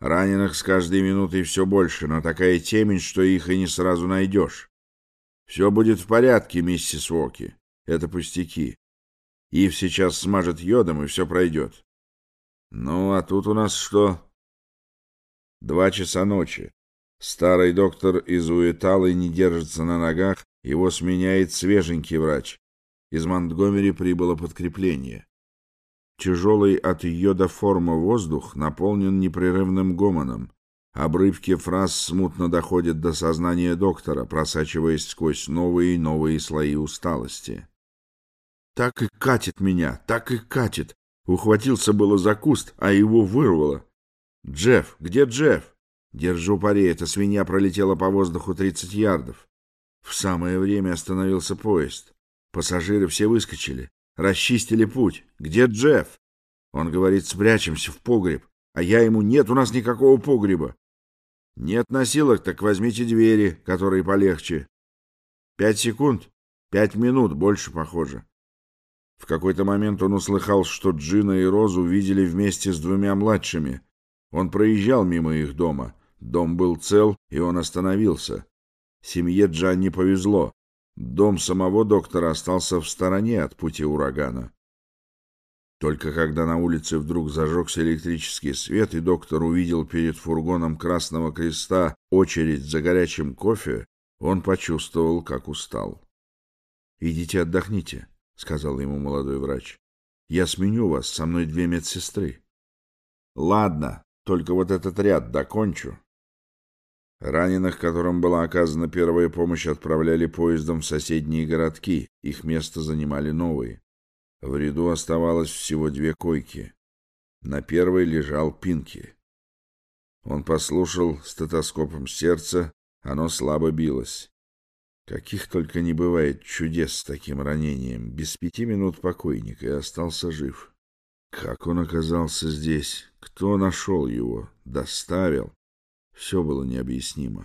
Раненых с каждой минутой все больше, но такая темень, что их и не сразу найдешь. Все будет в порядке, миссис Уоки. Это пустяки. Ив сейчас смажет йодом, и все пройдет. Ну, а тут у нас что? 2 часа ночи. Старый доктор из Уиталы не держится на ногах, его сменяет свеженький врач. Из Монтгомери прибыло подкрепление. Тяжелый от йода форма воздух наполнен непрерывным гомоном. Обрывки фраз смутно доходят до сознания доктора, просачиваясь сквозь новые и новые слои усталости. «Так и катит меня, так и катит!» Ухватился было за куст, а его вырвало. «Джефф! Где Джефф?» «Держу пари, эта свинья пролетела по воздуху 30 ярдов». В самое время остановился поезд. Пассажиры все выскочили, расчистили путь. «Где Джефф?» Он говорит: «Спрячемся в погреб». А я ему: «Нет у нас никакого погреба». «Нет носилок, так возьмите двери, которые полегче». 5 секунд, 5 минут, больше похоже. В какой-то момент он услыхал, что Джина и Розу видели вместе с 2 младшими. Он проезжал мимо их дома. Дом был цел, и он остановился. Семье Джанни повезло. Дом самого доктора остался в стороне от пути урагана. Только когда на улице вдруг зажегся электрический свет, и доктор увидел перед фургоном Красного Креста очередь за горячим кофе, он почувствовал, как устал. «Идите отдохните», — сказал ему молодой врач. «Я сменю вас, со мной 2 медсестры». «Ладно, только вот этот ряд докончу». Раненых, которым была оказана первая помощь, отправляли поездом в соседние городки, их место занимали новые. В ряду оставалось всего 2 койки. На первой лежал Пинки. Он послушал стетоскопом сердце, оно слабо билось. Каких только не бывает чудес с таким ранением. Без 5 минут покойник, и остался жив. Как он оказался здесь? Кто нашел его? Доставил? Все было необъяснимо.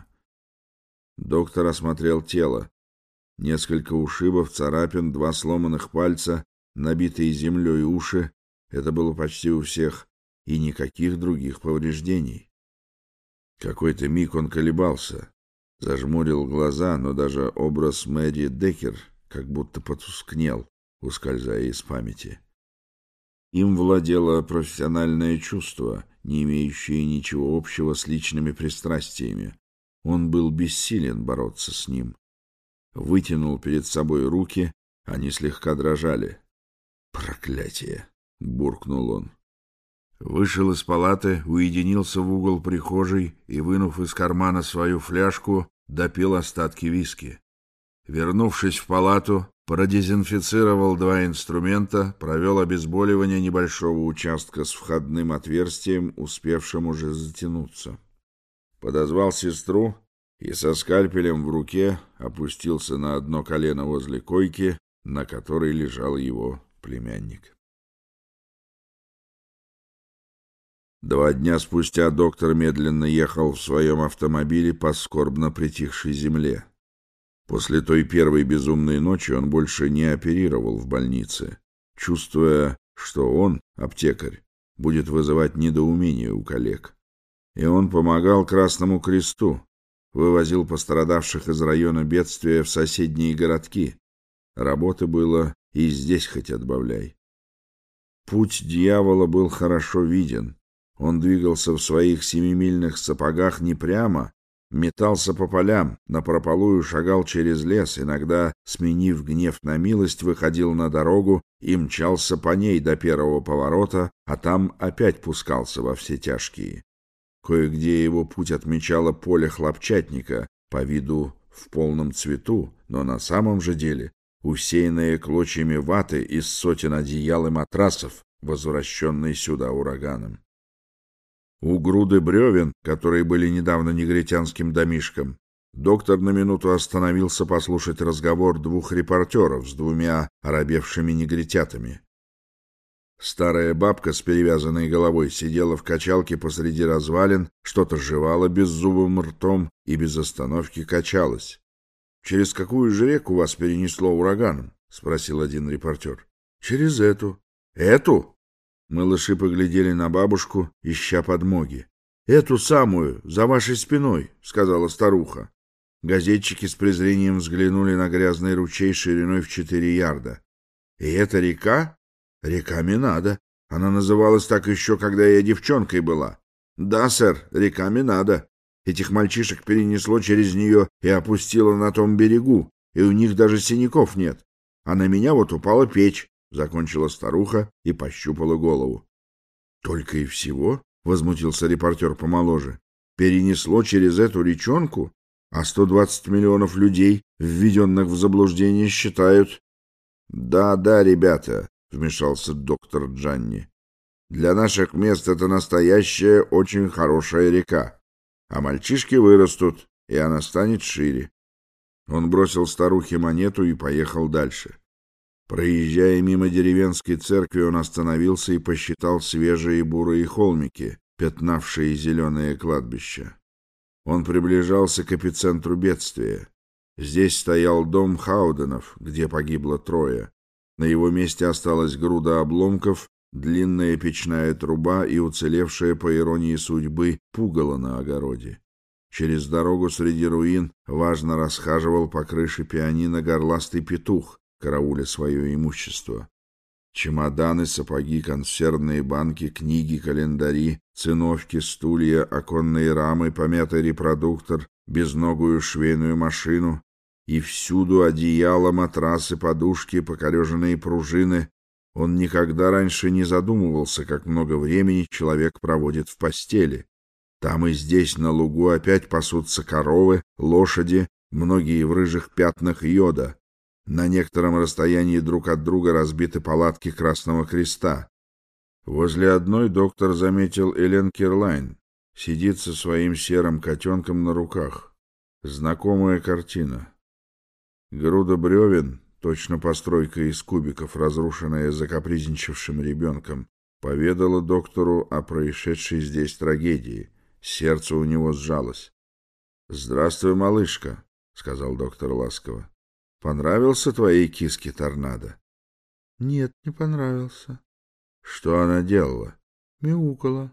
Доктор осмотрел тело. Несколько ушибов, царапин, 2 сломанных пальца, набитые землей уши — это было почти у всех, и никаких других повреждений. Какой-то миг он колебался, зажмурил глаза, но даже образ Мэри Деккер как будто потускнел, ускользая из памяти. Им владело профессиональное чувство, не имеющее ничего общего с личными пристрастиями. Он был бессилен бороться с ним. Вытянул перед собой руки, они слегка дрожали. «Проклятие!» — буркнул он. Вышел из палаты, уединился в угол прихожей и, вынув из кармана свою фляжку, допил остатки виски. Вернувшись в палату, продезинфицировал 2 инструмента, провел обезболивание небольшого участка с входным отверстием, успевшим уже затянуться. Подозвал сестру и со скальпелем в руке опустился на одно колено возле койки, на которой лежал его племянник. 2 дня спустя доктор медленно ехал в своем автомобиле по скорбно притихшей земле. После той первой безумной ночи он больше не оперировал в больнице, чувствуя, что он, аптекарь, будет вызывать недоумение у коллег. И он помогал Красному Кресту, вывозил пострадавших из района бедствия в соседние городки. Работы было и здесь хоть отбавляй. Путь дьявола был хорошо виден. Он двигался в своих 7-мильных сапогах не прямо, метался по полям, напропалую шагал через лес, иногда, сменив гнев на милость, выходил на дорогу и мчался по ней до первого поворота, а там опять пускался во все тяжкие. Кое-где его путь отмечало поле хлопчатника, по виду в полном цвету, но на самом же деле усеянное клочьями ваты из сотен одеял и матрасов, возвращенной сюда ураганом. У груды бревен, которые были недавно негритянским домишком, доктор на минуту остановился послушать разговор 2 репортеров с 2 оробевшими негритятами. Старая бабка с перевязанной головой сидела в качалке посреди развалин, что-то жевала беззубым ртом и без остановки качалась. «Через какую же реку вас перенесло ураганом?» — спросил один репортер. «Через эту». «Эту?» Малыши поглядели на бабушку, ища подмоги. Эту самую, за вашей спиной, — сказала старуха. Газетчики с презрением взглянули на грязный ручей шириной в 4 ярда. И это река? Река Менада. Она называлась так еще, когда я девчонкой была. Да, сэр, река Менада. Этих мальчишек перенесло через нее и опустило на том берегу, и у них даже синяков нет. А на меня вот упала печь, — закончила старуха и пощупала голову. — Только и всего? — возмутился репортер помоложе. — Перенесло через эту речонку? А 120 миллионов людей, введенных в заблуждение, считают... — Да, ребята, — вмешался доктор Джанни. — Для наших мест это настоящая, очень хорошая река. А мальчишки вырастут, и она станет шире. Он бросил старухе монету и поехал дальше. Проезжая мимо деревенской церкви, он остановился и посчитал свежие бурые холмики, пятнавшие зеленое кладбище. Он приближался к эпицентру бедствия. Здесь стоял дом Хауденов, где погибло 3. На его месте осталась груда обломков, длинная печная труба и уцелевшая, по иронии судьбы, пугало на огороде. Через дорогу среди руин важно расхаживал по крыше пианино горластый петух, карауля свое имущество. Чемоданы, сапоги, консервные банки, книги, календари, циновки, стулья, оконные рамы, помятый репродуктор, безногую швейную машину и всюду одеяло, матрасы, подушки, покореженные пружины. Он никогда раньше не задумывался, как много времени человек проводит в постели. Там и здесь на лугу опять пасутся коровы, лошади, многие в рыжих пятнах йода. На некотором расстоянии друг от друга разбиты палатки Красного Креста. Возле одной доктор заметил Элен Кирлайн. Сидит со своим серым котенком на руках. Знакомая картина. Груда бревен, точно постройка из кубиков, разрушенная закапризничавшим ребенком, поведала доктору о происшедшей здесь трагедии. Сердце у него сжалось. — Здравствуй, малышка, — сказал доктор ласково. — Понравился твоей киске торнадо? — Нет, не понравился. — Что она делала? — Мяукала.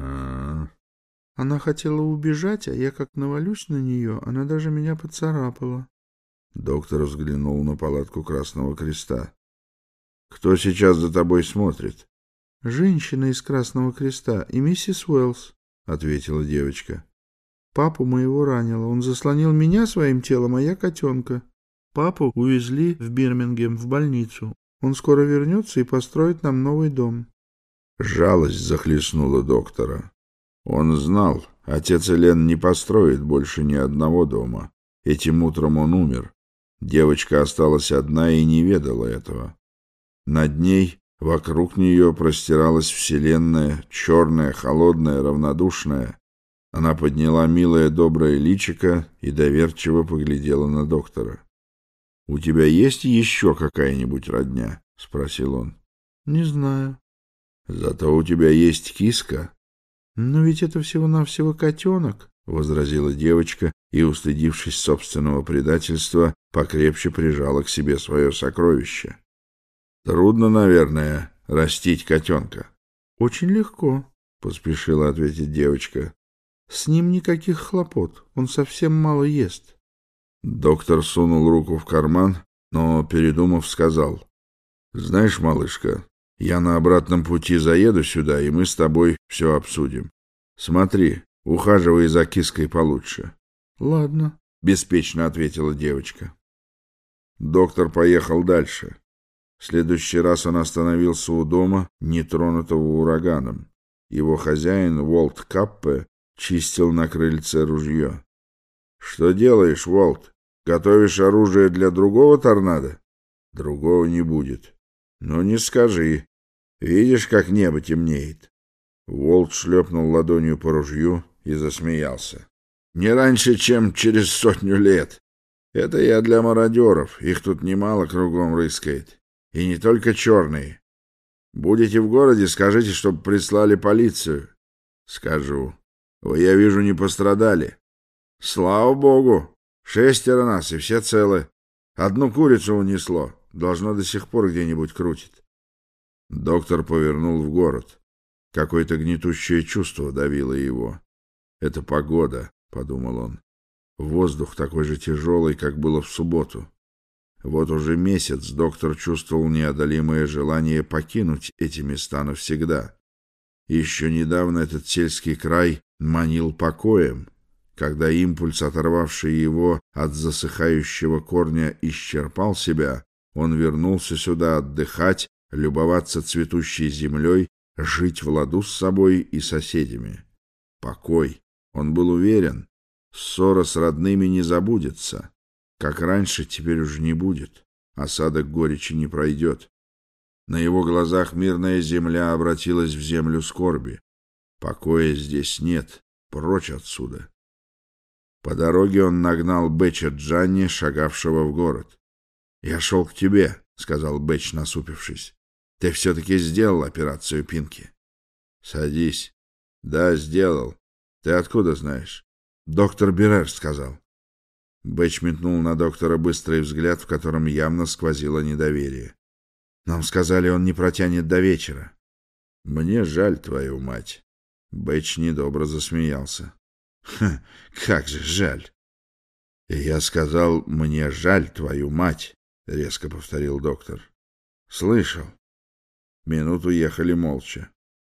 Она хотела убежать, а я как навалюсь на нее, она даже меня поцарапала. Доктор взглянул на палатку Красного Креста. — Кто сейчас за тобой смотрит? — Женщина из Красного Креста и миссис Уэллс, — ответила девочка. — Папу моего ранило. Он заслонил меня своим телом, а я котенка. Папу увезли в Бирмингем, в больницу. Он скоро вернется и построит нам новый дом. Жалость захлестнула доктора. Он знал, отец Элен не построит больше ни одного дома. Этим утром он умер. Девочка осталась одна и не ведала этого. Над ней, вокруг нее простиралась вселенная, черная, холодная, равнодушная. Она подняла милое доброе личико и доверчиво поглядела на доктора. — У тебя есть еще какая-нибудь родня? — спросил он. — Не знаю. — Зато у тебя есть киска. — Но ведь это всего-навсего котенок, — возразила девочка и, устыдившись собственного предательства, покрепче прижала к себе свое сокровище. — Трудно, наверное, растить котенка. — Очень легко, — поспешила ответить девочка. — С ним никаких хлопот, он совсем мало ест. Доктор сунул руку в карман, но, передумав, сказал: — Знаешь, малышка, я на обратном пути заеду сюда, и мы с тобой все обсудим. Смотри, ухаживай за киской получше. — Ладно, — беспечно ответила девочка. Доктор поехал дальше. В следующий раз он остановился у дома, нетронутого ураганом. Его хозяин, Уолт Каппе, чистил на крыльце ружье. — Что делаешь, Уолт? Готовишь оружие для другого торнадо? — Другого не будет. — Ну, не скажи. Видишь, как небо темнеет? Уолт шлепнул ладонью по ружью и засмеялся. — Не раньше, чем через 100 лет. Это я для мародеров. Их тут немало кругом рыскает. И не только черные. Будете в городе, скажите, чтобы прислали полицию. — Скажу. Вы, я вижу, не пострадали. — Слава богу! 6 нас, и все целы. Одну курицу унесло. Должно, до сих пор где-нибудь крутит. Доктор повернул в город. Какое-то гнетущее чувство давило его. «Это погода», — подумал он. «Воздух такой же тяжелый, как было в субботу». Вот уже месяц доктор чувствовал неодолимое желание покинуть эти места навсегда. Еще недавно этот сельский край манил покоем. Когда импульс, оторвавший его от засыхающего корня, исчерпал себя, он вернулся сюда отдыхать, любоваться цветущей землей, жить в ладу с собой и соседями. Покой. Он был уверен, ссора с родными не забудется. Как раньше, теперь уже не будет. Осадок горечи не пройдет. На его глазах мирная земля обратилась в землю скорби. Покоя здесь нет. Прочь отсюда. По дороге он нагнал Бэтча Джанни, шагавшего в город. «Я шел к тебе», — сказал Бэтч, насупившись. «Ты все-таки сделал операцию Пинки?» «Садись». «Да, сделал. Ты откуда знаешь?» «Доктор Берер сказал». Бэтч метнул на доктора быстрый взгляд, в котором явно сквозило недоверие. «Нам сказали, он не протянет до вечера». «Мне жаль твою мать». Бэтч недобро засмеялся. «Ха, как же жаль!» «Я сказал, мне жаль твою мать», — резко повторил доктор. «Слышал». Минуту ехали молча.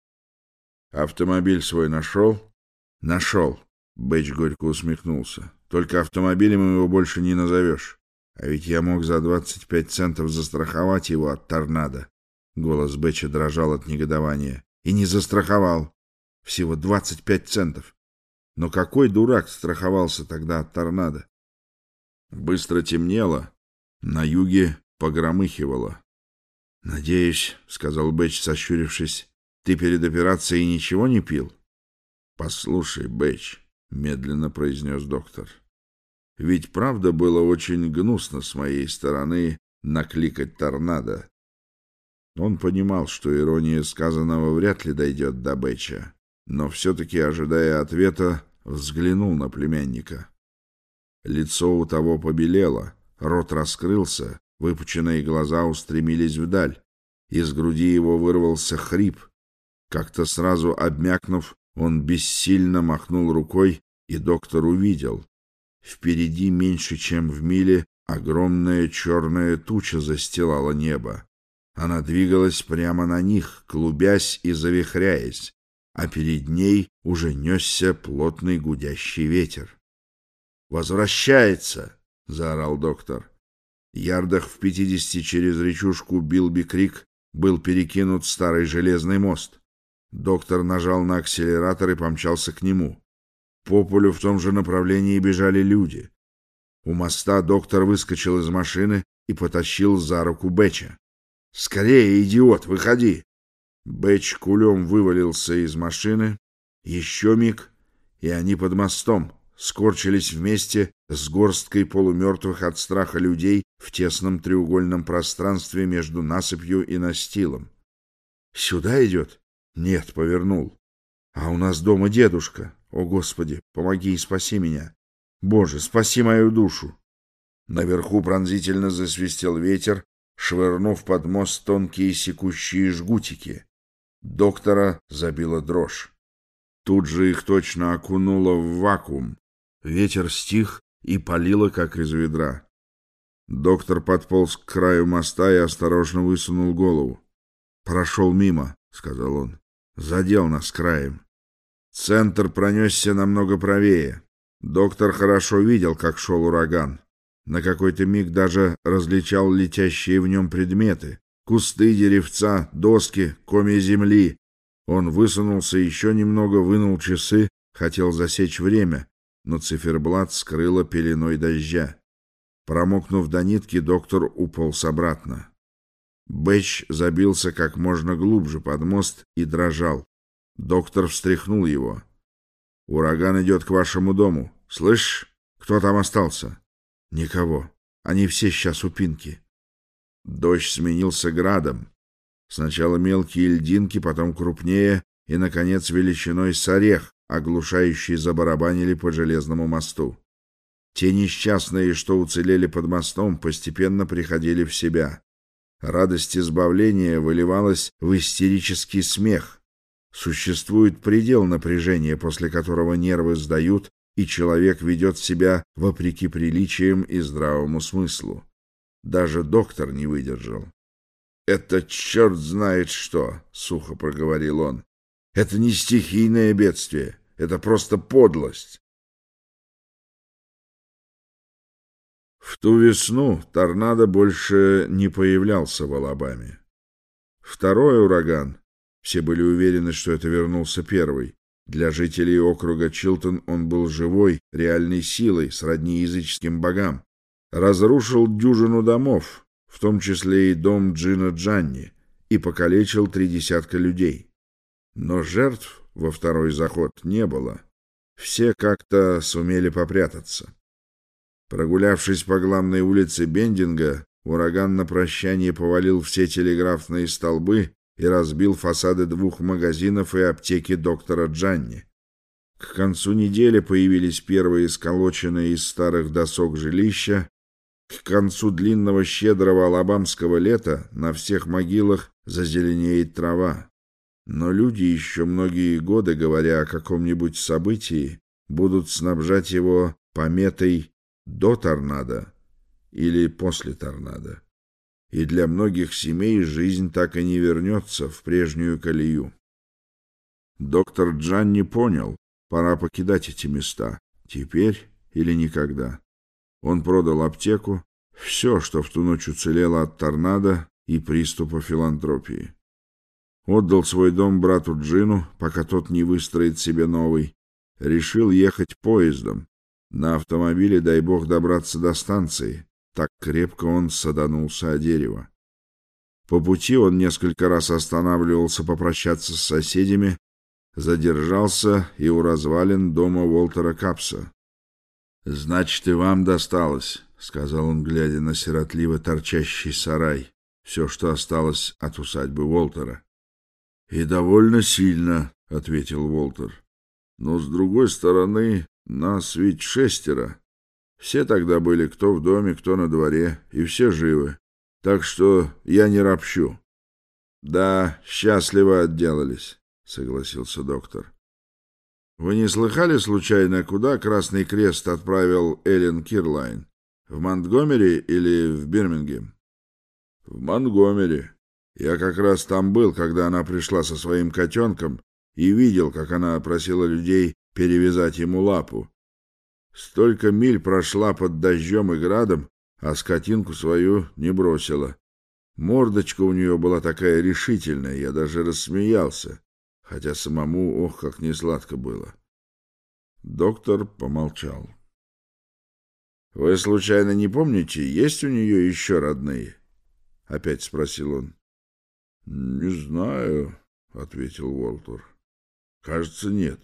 «Автомобиль свой нашел?» «Нашел», — Бэтч горько усмехнулся. «Только автомобилем его больше не назовешь. А ведь я мог за 25 центов застраховать его от торнадо». Голос Бэтча дрожал от негодования. «И не застраховал. Всего 25 центов. Но какой дурак страховался тогда от торнадо?» Быстро темнело. На юге погромыхивало. «Надеюсь, — сказал Бэтч, сощурившись, — ты перед операцией ничего не пил?» «Послушай, Бэтч, — медленно произнес доктор, — ведь правда было очень гнусно с моей стороны накликать торнадо». Он понимал, что ирония сказанного вряд ли дойдет до Бэтча, но все-таки, ожидая ответа, взглянул на племянника. Лицо у того побелело, рот раскрылся, выпученные глаза устремились вдаль. Из груди его вырвался хрип. Как-то сразу обмякнув, он бессильно махнул рукой, и доктор увидел. Впереди, меньше чем в миле, огромная черная туча застилала небо. Она двигалась прямо на них, клубясь и завихряясь, а перед ней уже несся плотный гудящий ветер. «Возвращается!» — заорал доктор. Ярдах в 50 через речушку Билби-Крик был перекинут старый железный мост. Доктор нажал на акселератор и помчался к нему. По полю в том же направлении бежали люди. У моста доктор выскочил из машины и потащил за руку Бэтча. «Скорее, идиот, выходи!» Бэтч кулем вывалился из машины. Еще миг, и они под мостом, скорчились вместе с горсткой полумертвых от страха людей в тесном треугольном пространстве между насыпью и настилом. «Сюда идет?» «Нет, повернул. А у нас дома дедушка. О, Господи, помоги и спаси меня. Боже, спаси мою душу!» Наверху пронзительно засвистел ветер, швырнув под мост тонкие секущие жгутики. Доктора забила дрожь. Тут же их точно окунуло в вакуум. Ветер стих и палило, как из ведра. Доктор подполз к краю моста и осторожно высунул голову. «Прошел мимо», — сказал он. «Задел нас краем». Центр пронесся намного правее. Доктор хорошо видел, как шел ураган. На какой-то миг даже различал летящие в нем предметы. Кусты, деревца, доски, комья земли. Он высунулся еще немного, вынул часы, хотел засечь время, но циферблат скрыло пеленой дождя. Промокнув до нитки, доктор уполз обратно. Бэтч забился как можно глубже под мост и дрожал. Доктор встряхнул его. «Ураган идет к вашему дому. Слышишь, кто там остался?» «Никого. Они все сейчас у Пинки». Дождь сменился градом. Сначала мелкие льдинки, потом крупнее и, наконец, величиной с орех, оглушающие забарабанили по железному мосту. Те несчастные, что уцелели под мостом, постепенно приходили в себя. Радость избавления выливалась в истерический смех. Существует предел напряжения, после которого нервы сдают, и человек ведет себя вопреки приличиям и здравому смыслу. Даже доктор не выдержал. «Это черт знает что!» — сухо проговорил он. «Это не стихийное бедствие, это просто подлость!» В ту весну торнадо больше не появлялся в Алабаме. Второй ураган, все были уверены, что это вернулся первый. Для жителей округа Чилтон он был живой, реальной силой, сродни языческим богам. Разрушил дюжину домов, в том числе и дом Джина Джанни, и покалечил 30 людей. Но жертв во второй заход не было. Все как-то сумели попрятаться. Прогулявшись по главной улице Бендинга, ураган на прощание повалил все телеграфные столбы и разбил фасады 2 магазинов и аптеки доктора Джанни. К концу недели появились первые сколоченные из старых досок жилища. К концу длинного щедрого алабамского лета на всех могилах зазеленеет трава. Но люди еще многие годы, говоря о каком-нибудь событии, будут снабжать его пометой «до торнадо» или «после торнадо». И для многих семей жизнь так и не вернется в прежнюю колею. Доктор Джанни понял, пора покидать эти места, теперь или никогда. Он продал аптеку, все, что в ту ночь уцелело от торнадо и приступа филантропии. Отдал свой дом брату Джину, пока тот не выстроит себе новый. Решил ехать поездом. На автомобиле, дай бог, добраться до станции. Так крепко он саданулся о дерево. По пути он несколько раз останавливался попрощаться с соседями, задержался и у развалин дома Уолтера Капса. «Значит, и вам досталось», — сказал он, глядя на сиротливо торчащий сарай, все, что осталось от усадьбы Уолтера. «И довольно сильно», — ответил Уолтер. «Но, с другой стороны, нас ведь 6. Все тогда были кто в доме, кто на дворе, и все живы. Так что я не ропщу». «Да, счастливо отделались», — согласился доктор. «Вы не слыхали, случайно, куда Красный Крест отправил Эллен Кирлайн? В Монтгомери или в Бирмингем?» «В Монтгомери. Я как раз там был, когда она пришла со своим котенком, и видел, как она просила людей перевязать ему лапу. Столько миль прошла под дождем и градом, а скотинку свою не бросила. Мордочка у нее была такая решительная, я даже рассмеялся, хотя самому, ох, как несладко было». Доктор помолчал. «Вы, случайно, не помните, есть у нее еще родные?» — опять спросил он. «Не знаю», — ответил Уолтер. «Кажется, нет».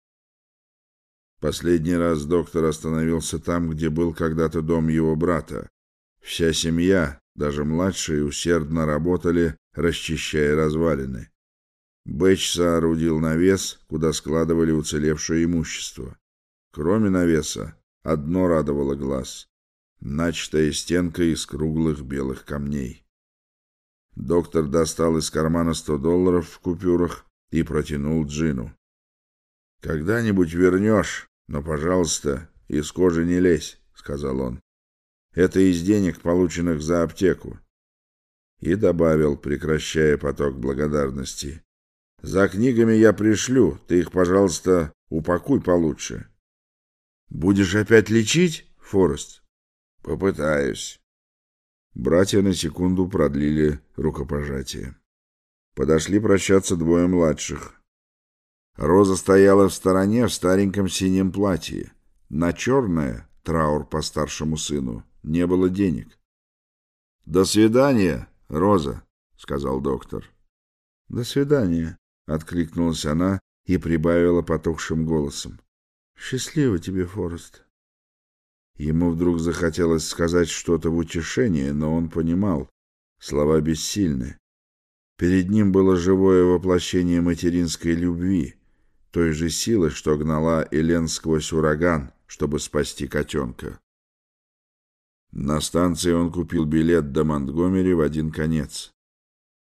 Последний раз доктор остановился там, где был когда-то дом его брата. Вся семья, даже младшие, усердно работали, расчищая развалины. Бэч соорудил навес, куда складывали уцелевшее имущество. Кроме навеса, одно радовало глаз — начатая стенка из круглых белых камней. Доктор достал из кармана $100 в купюрах и протянул Джину. «Когда-нибудь вернешь, но, пожалуйста, из кожи не лезь», — сказал он. «Это из денег, полученных за аптеку». И добавил, прекращая поток благодарности: «За книгами я пришлю, ты их, пожалуйста, упакуй получше». «Будешь опять лечить, Форест?» «Попытаюсь». Братья на секунду продлили рукопожатие. Подошли прощаться 2 младших. Роза стояла в стороне в стареньком синем платье. На черное, траур по старшему сыну, не было денег. «До свидания, Роза», — сказал доктор. «До свидания», — откликнулась она и прибавила потухшим голосом. «Счастливо тебе, Форест». Ему вдруг захотелось сказать что-то в утешение, но он понимал, слова бессильны. Перед ним было живое воплощение материнской любви, той же силы, что гнала Элен сквозь ураган, чтобы спасти котенка. На станции он купил билет до Монтгомери в один конец.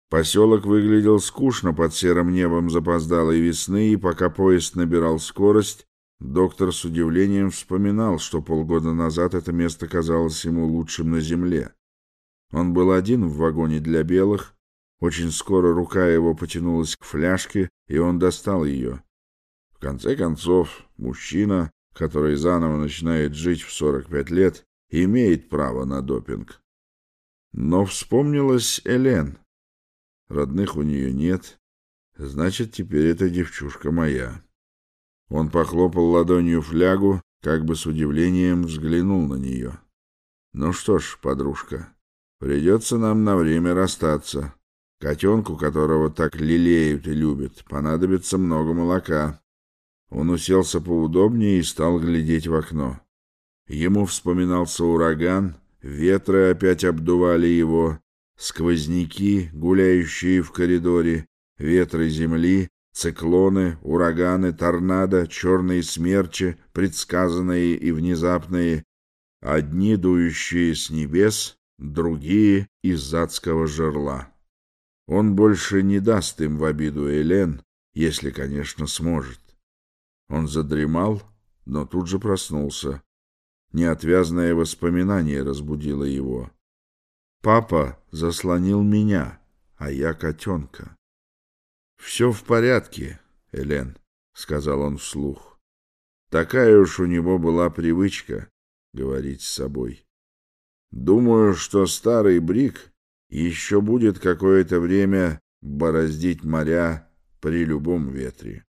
Поселок выглядел скучно под серым небом запоздалой весны, и пока поезд набирал скорость, доктор с удивлением вспоминал, что полгода назад это место казалось ему лучшим на земле. Он был один в вагоне для белых. Очень скоро рука его потянулась к фляжке, и он достал ее. В конце концов, мужчина, который заново начинает жить в 45 лет, имеет право на допинг. Но вспомнилась Элен. Родных у нее нет, значит, теперь эта девчушка моя. Он похлопал ладонью флягу, как бы с удивлением взглянул на нее. Ну что ж, подружка, придется нам на время расстаться. Котенку, которого так лелеют и любят, понадобится много молока. Он уселся поудобнее и стал глядеть в окно. Ему вспоминался ураган, ветры опять обдували его, сквозняки, гуляющие в коридоре, ветры земли, циклоны, ураганы, торнадо, черные смерчи, предсказанные и внезапные, одни дующие с небес, другие из адского жерла. Он больше не даст им в обиду Элен, если, конечно, сможет. Он задремал, но тут же проснулся. Неотвязное воспоминание разбудило его. Папа заслонил меня, а я котенка. «Все в порядке, Элен», — сказал он вслух. Такая уж у него была привычка говорить с собой. «Думаю, что старый Брик еще будет какое-то время бороздить моря при любом ветре».